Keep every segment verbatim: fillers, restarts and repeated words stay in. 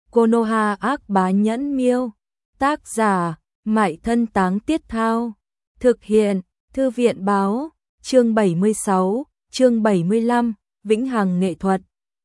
Konoha ác bá nhẫn miêu. Tác giả, Mại Thân Táng Tiết Thao. Thực hiện, Thư viện báo, chương bảy mươi sáu, chương bảy mươi lăm, Vĩnh Hằng nghệ thuật.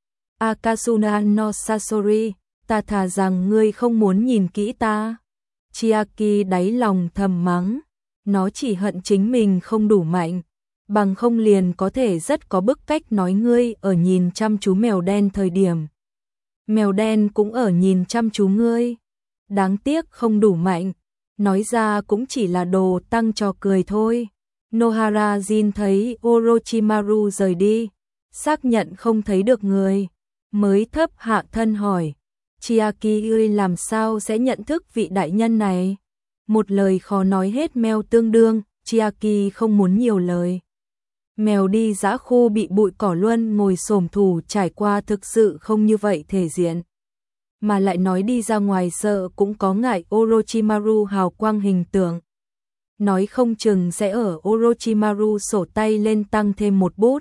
Akasuna no Sasori, ta thà rằng ngươi không muốn nhìn kỹ ta. Chiaki đáy lòng thầm mắng, nó chỉ hận chính mình không đủ mạnh, bằng không liền có thể rất có bức cách nói ngươi ở nhìn chăm chú mèo đen thời điểm. Mèo đen cũng ở nhìn chăm chú ngươi. Đáng tiếc không đủ mạnh, nói ra cũng chỉ là đồ tăng trò cười thôi. Nohara Jin thấy Orochimaru rời đi, xác nhận không thấy được người, mới thấp hạ thân hỏi, Chiaki ơi làm sao sẽ nhận thức vị đại nhân này? Một lời khó nói hết mèo tương đương, Chiaki không muốn nhiều lời. Mèo đi dã khu bị bụi cỏ luân ngồi xổm thủ trải qua thực sự không như vậy thể diện. Mà lại nói đi ra ngoài sợ cũng có ngại Orochimaru hào quang hình tượng. Nói không chừng sẽ ở Orochimaru sổ tay lên tăng thêm một bút.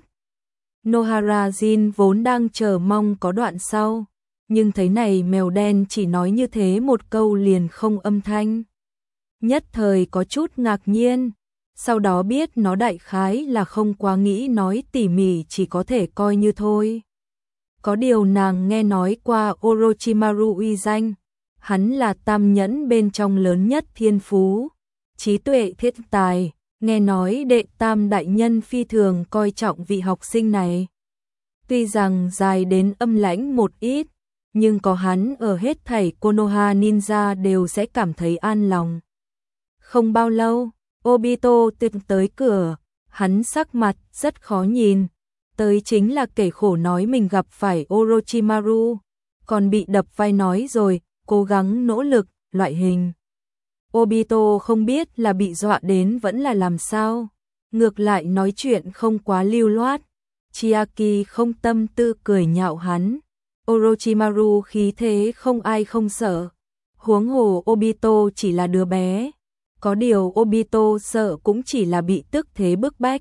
Nohara Jin vốn đang chờ mong có đoạn sau, nhưng thấy này mèo đen chỉ nói như thế một câu liền không âm thanh. Nhất thời có chút ngạc nhiên, sau đó biết nó đại khái là không quá nghĩ nói tỉ mỉ, chỉ có thể coi như thôi. Có điều nàng nghe nói qua Orochimaru uy danh, hắn là tam nhẫn bên trong lớn nhất thiên phú, trí tuệ thiết tài, nghe nói đệ tam đại nhân phi thường coi trọng vị học sinh này. Tuy rằng dài đến âm lãnh một ít, nhưng có hắn ở hết thảy Konoha ninja đều sẽ cảm thấy an lòng. Không bao lâu, Obito tiến tới cửa, hắn sắc mặt rất khó nhìn, tới chính là kể khổ nói mình gặp phải Orochimaru, còn bị đập vai nói rồi, cố gắng nỗ lực, loại hình. Obito không biết là bị dọa đến vẫn là làm sao, ngược lại nói chuyện không quá lưu loát. Chiaki không tâm tư cười nhạo hắn, Orochimaru khí thế không ai không sợ, huống hồ Obito chỉ là đứa bé. Có điều Obito sợ cũng chỉ là bị tức thế bức bách.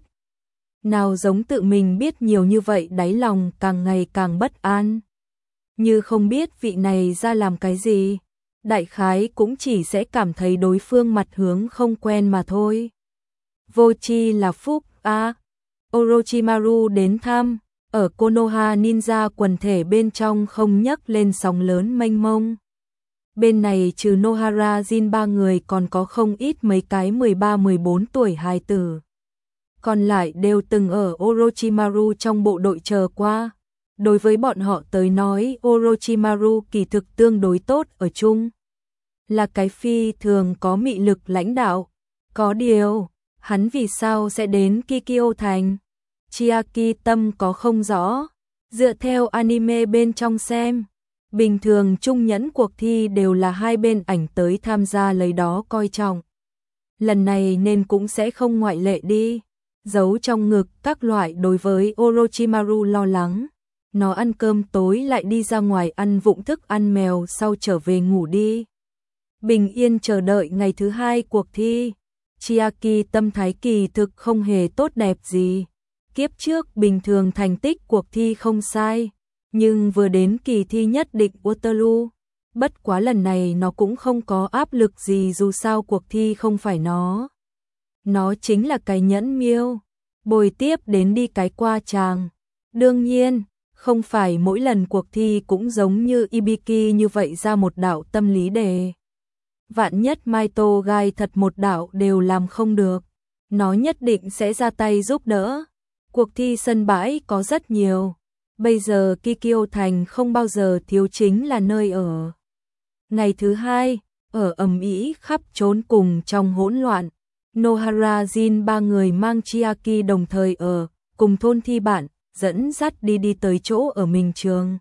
Nào giống tự mình biết nhiều như vậy, đáy lòng càng ngày càng bất an. Như không biết vị này ra làm cái gì, đại khái cũng chỉ sẽ cảm thấy đối phương mặt hướng không quen mà thôi. Vô chi là phúc a. À, Orochimaru đến thăm, ở Konoha ninja quần thể bên trong không nhấc lên sóng lớn mênh mông. Bên này trừ Nohara Jin ba người còn có không ít mấy cái mười ba mười bốn tuổi hài tử. Còn lại đều từng ở Orochimaru trong bộ đội chờ qua. Đối với bọn họ tới nói Orochimaru kỳ thực tương đối tốt ở chung. Là cái phi thường có mị lực lãnh đạo. Có điều, hắn vì sao sẽ đến Kikyo thành? Chiaki tâm có không rõ. Dựa theo anime bên trong xem, bình thường trung nhẫn cuộc thi đều là hai bên ảnh tới tham gia lấy đó coi trọng. Lần này nên cũng sẽ không ngoại lệ đi. Giấu trong ngực các loại đối với Orochimaru lo lắng. Nó ăn cơm tối lại đi ra ngoài ăn vụng thức ăn mèo sau trở về ngủ đi. Bình yên chờ đợi ngày thứ hai cuộc thi. Chiaki tâm thái kỳ thực không hề tốt đẹp gì. Kiếp trước bình thường thành tích cuộc thi không sai. Nhưng vừa đến kỳ thi nhất định Waterloo, bất quá lần này nó cũng không có áp lực gì, dù sao cuộc thi không phải nó. Nó chính là cái nhẫn miêu, bồi tiếp đến đi cái qua tràng. Đương nhiên, không phải mỗi lần cuộc thi cũng giống như Ibiki như vậy ra một đạo tâm lý đề. Vạn nhất Maito gai thật một đạo đều làm không được, nó nhất định sẽ ra tay giúp đỡ. Cuộc thi sân bãi có rất nhiều. Bây giờ Kikyo thành không bao giờ thiếu chính là nơi ở. Ngày thứ hai, ở ầm ĩ khắp trốn cùng trong hỗn loạn, Nohara Jin ba người mang Chiaki đồng thời ở, cùng thôn thi bạn, dẫn dắt đi đi tới chỗ ở mình trường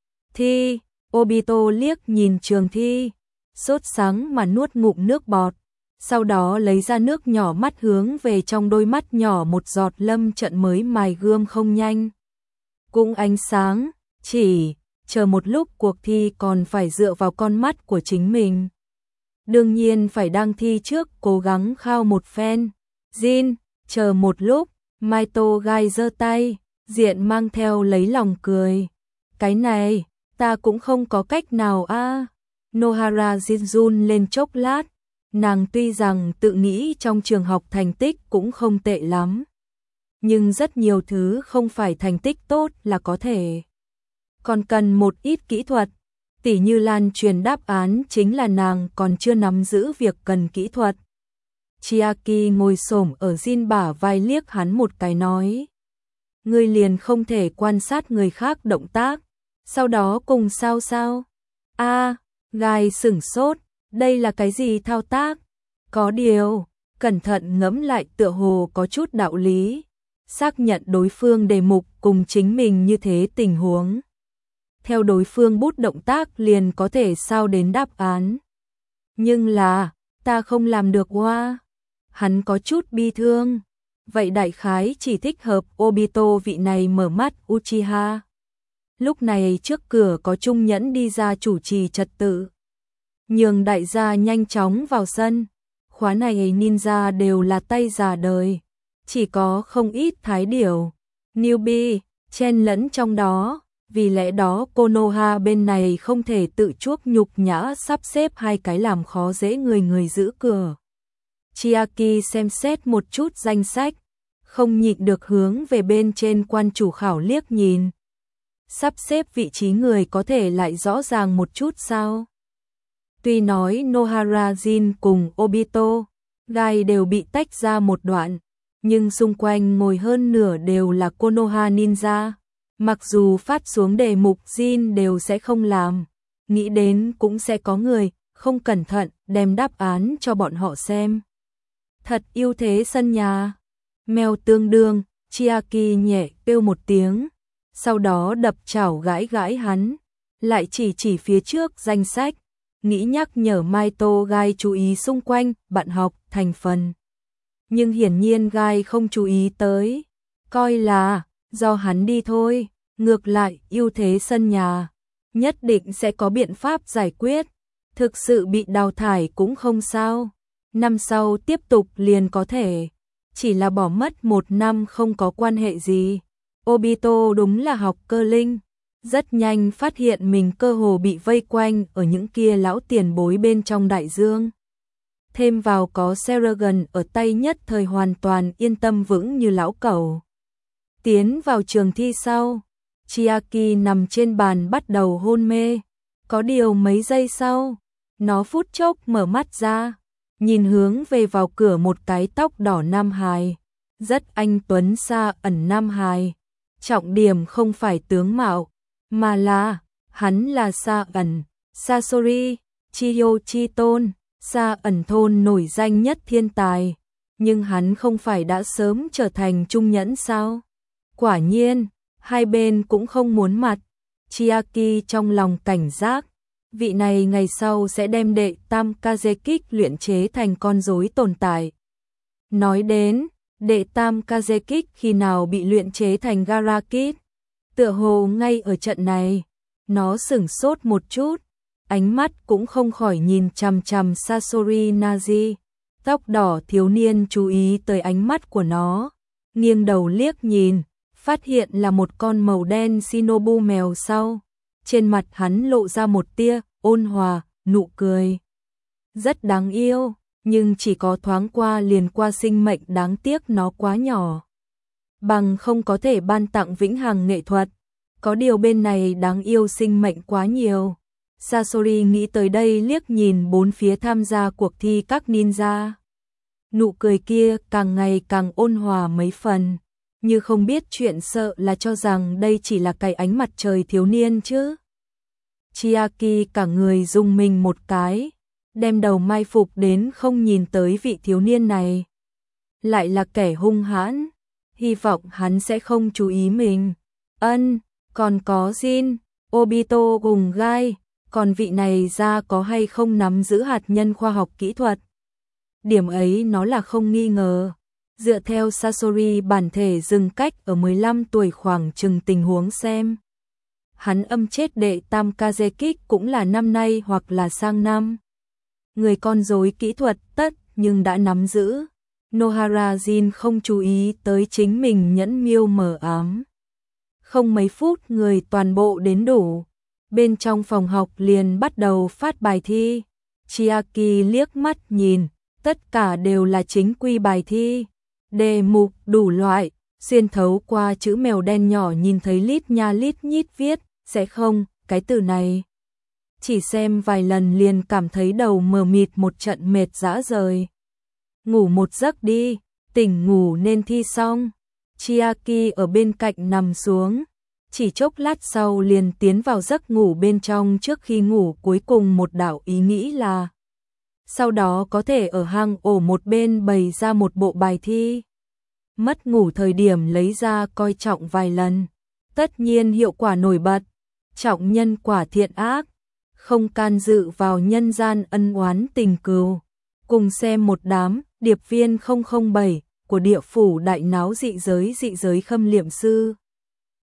thi. Obito liếc nhìn trường thi, sốt sắng mà nuốt ngụm nước bọt, sau đó lấy ra nước nhỏ mắt hướng về trong đôi mắt nhỏ một giọt lâm trận mới mài gươm không nhanh. Cũng ánh sáng, chỉ, chờ một lúc cuộc thi còn phải dựa vào con mắt của chính mình. Đương nhiên phải đang thi trước cố gắng khao một phen. Jin, chờ một lúc, Maito gai giơ tay, diện mang theo lấy lòng cười. Cái này, Ta cũng không có cách nào a. À. Nohara Jin run lên chốc lát, nàng tuy rằng tự nghĩ trong trường học thành tích cũng không tệ lắm, nhưng rất nhiều thứ không phải thành tích tốt là có thể. Còn cần một ít kỹ thuật, tỉ như lan truyền đáp án chính là nàng còn chưa nắm giữ việc cần kỹ thuật. Chiaki ngồi xổm ở Jin bả vai liếc hắn một cái nói. Ngươi liền không thể quan sát người khác động tác, sau đó cùng sao sao? A, à, Gai sửng sốt, đây là cái gì thao tác? Có điều, cẩn thận ngẫm lại tựa hồ có chút đạo lý, xác nhận đối phương đề mục cùng chính mình như thế tình huống. Theo đối phương bút động tác liền có thể sao đến đáp án. Nhưng là, ta không làm được hoa. Hắn có chút bi thương. Vậy đại khái chỉ thích hợp Obito vị này mở mắt Uchiha. Lúc này trước cửa có Trung Nhẫn đi ra chủ trì trật tự. Nhường đại gia nhanh chóng vào sân. Khóa này ninja đều là tay già đời. Chỉ có không ít thái điểu, newbie, chen lẫn trong đó. Vì lẽ đó Konoha bên này không thể tự chuốc nhục nhã sắp xếp hai cái làm khó dễ người người giữ cửa. Chiaki xem xét một chút danh sách, không nhịn được hướng về bên trên quan chủ khảo liếc nhìn. Sắp xếp vị trí người có thể lại rõ ràng một chút sao? Tuy nói Nohara Jin cùng Obito, Gai đều bị tách ra một đoạn, nhưng xung quanh ngồi hơn nửa đều là Konoha ninja. Mặc dù phát xuống đề mục Jin đều sẽ không làm, nghĩ đến cũng sẽ có người không cẩn thận đem đáp án cho bọn họ xem. Thật yêu thế sân nhà. Mèo tương đương, Chiaki nhẹ kêu một tiếng, sau đó đập chảo gãi gãi hắn, lại chỉ chỉ phía trước danh sách, nghĩ nhắc nhở Maito Gai chú ý xung quanh, bạn học, thành phần. Nhưng hiển nhiên Gai không chú ý tới, coi là do hắn đi thôi, ngược lại ưu thế sân nhà, nhất định sẽ có biện pháp giải quyết, thực sự bị đào thải cũng không sao, năm sau tiếp tục liền có thể, chỉ là bỏ mất một năm không có quan hệ gì. Obito đúng là học cơ linh, rất nhanh phát hiện mình cơ hồ bị vây quanh ở những kia lão tiền bối bên trong đại dương. Thêm vào có Seragon ở tay nhất thời hoàn toàn yên tâm vững như lão cẩu. Tiến vào trường thi sau, Chiaki nằm trên bàn bắt đầu hôn mê, có điều mấy giây sau, nó phút chốc mở mắt ra, nhìn hướng về vào cửa một cái tóc đỏ nam hài, rất anh tuấn xa ẩn nam hài, trọng điểm không phải tướng mạo, mà là, hắn là xa ẩn, Sasori, Chiyo Chi Tôn, xa ẩn thôn nổi danh nhất thiên tài, nhưng hắn không phải đã sớm trở thành trung nhẫn sao? Quả nhiên, hai bên cũng không muốn mặt. Chiaki trong lòng cảnh giác, vị này ngày sau sẽ đem đệ tam Kazekik luyện chế thành con rối tồn tại. Nói đến, đệ tam Kazekik khi nào bị luyện chế thành Garakid, tựa hồ ngay ở trận này, nó sửng sốt một chút, ánh mắt cũng không khỏi nhìn chằm chằm Sasori Naji. Tóc đỏ thiếu niên chú ý tới ánh mắt của nó, nghiêng đầu liếc nhìn, phát hiện là một con màu đen Shinobu mèo sau. Trên mặt hắn lộ ra một tia ôn hòa, nụ cười. Rất đáng yêu, nhưng chỉ có thoáng qua liền qua sinh mệnh, đáng tiếc nó quá nhỏ. Bằng không có thể ban tặng vĩnh hằng nghệ thuật, có điều bên này đáng yêu sinh mệnh quá nhiều. Sasori nghĩ tới đây liếc nhìn bốn phía tham gia cuộc thi các ninja. Nụ cười kia càng ngày càng ôn hòa mấy phần, như không biết chuyện, sợ là cho rằng đây chỉ là cái ánh mặt trời thiếu niên chứ. Chiaki cả người rung mình một cái, đem đầu mai phục đến không nhìn tới vị thiếu niên này. Lại là kẻ hung hãn, hy vọng hắn sẽ không chú ý mình. Ân, còn có Jin, Obito cùng Gai, còn vị này ra có hay không nắm giữ hạt nhân khoa học kỹ thuật. Điểm ấy nó là không nghi ngờ. Dựa theo Sasori bản thể dừng cách ở mười lăm tuổi khoảng chừng tình huống xem. Hắn âm chết đệ tam Kazekik cũng là năm nay hoặc là sang năm. Người con rối kỹ thuật tất nhưng đã nắm giữ. Nohara Jin không chú ý tới chính mình nhẫn miêu mờ ám. Không mấy phút người toàn bộ đến đủ. bên trong phòng học liền bắt đầu phát bài thi. Chiaki liếc mắt nhìn, tất cả đều là chính quy bài thi, đề mục đủ loại, xuyên thấu qua chữ mèo đen nhỏ nhìn thấy lít nha lít nhít viết, sẽ không, cái từ này. Chỉ xem vài lần liền cảm thấy đầu mờ mịt một trận mệt rã rời. Ngủ một giấc đi, tỉnh ngủ nên thi xong. Chiaki ở bên cạnh nằm xuống, chỉ chốc lát sau liền tiến vào giấc ngủ bên trong. Trước khi ngủ cuối cùng một đảo ý nghĩ là sau đó có thể ở hang ổ một bên bày ra một bộ bài thi. Mất ngủ thời điểm lấy ra coi trọng vài lần. Tất nhiên hiệu quả nổi bật, trọng nhân quả thiện ác, không can dự vào nhân gian ân oán tình cừu. Cùng xem một đám điệp viên không không bảy của địa phủ đại náo dị giới dị giới khâm liệm sư.